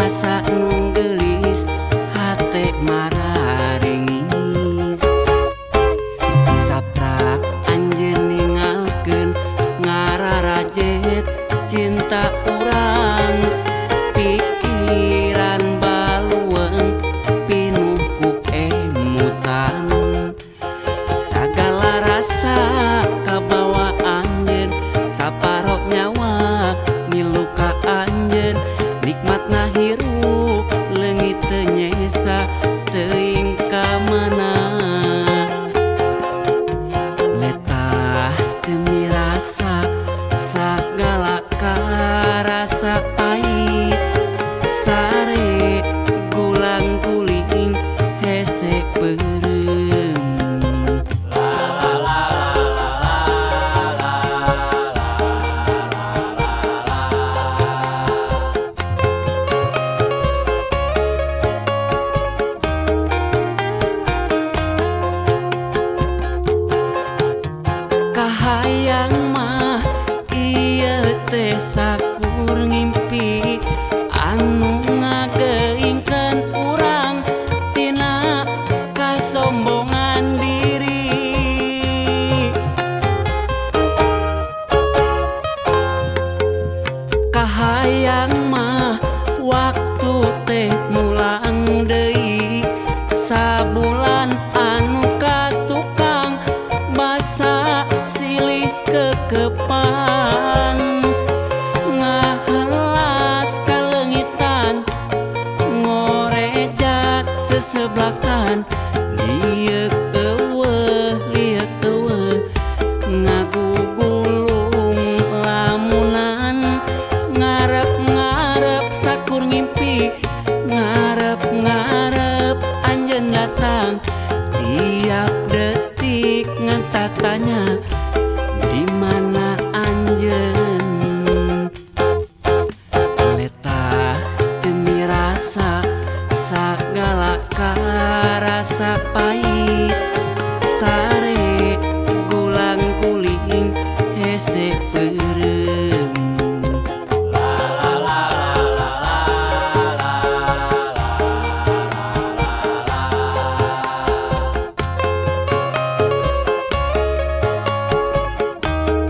asa nu geulis hate mararingis saprak anjeun ningalkeun ngararajet cinta urang pikiran balueung pinuh ku emutan sagala rasa kabawa anjeun saparo nyawa ngilu ka anjeun nikmatna hirup leungit teu nyesa teuing ka mana letah teu mirasa sagala karasa pait sare gulang kuling hese peureum kahayang mah ieu teh sakur ngimpi anu ngageingkeun urang tina kasombongan diri kahayang mah waktu teh mulang deui sabulan anu katukang basa silih kekepan ngahelas kaleungitan ngorejat seseblakan lieu eueuh ngagugulung lamunan ngarep sakur ngimpi ngarep anjeun datang tiap detik ngan tatanya di mana anjeun letah teu mirasa sagala karasa pait sare gulang kuling hese peureum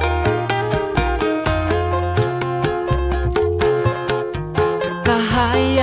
kahayang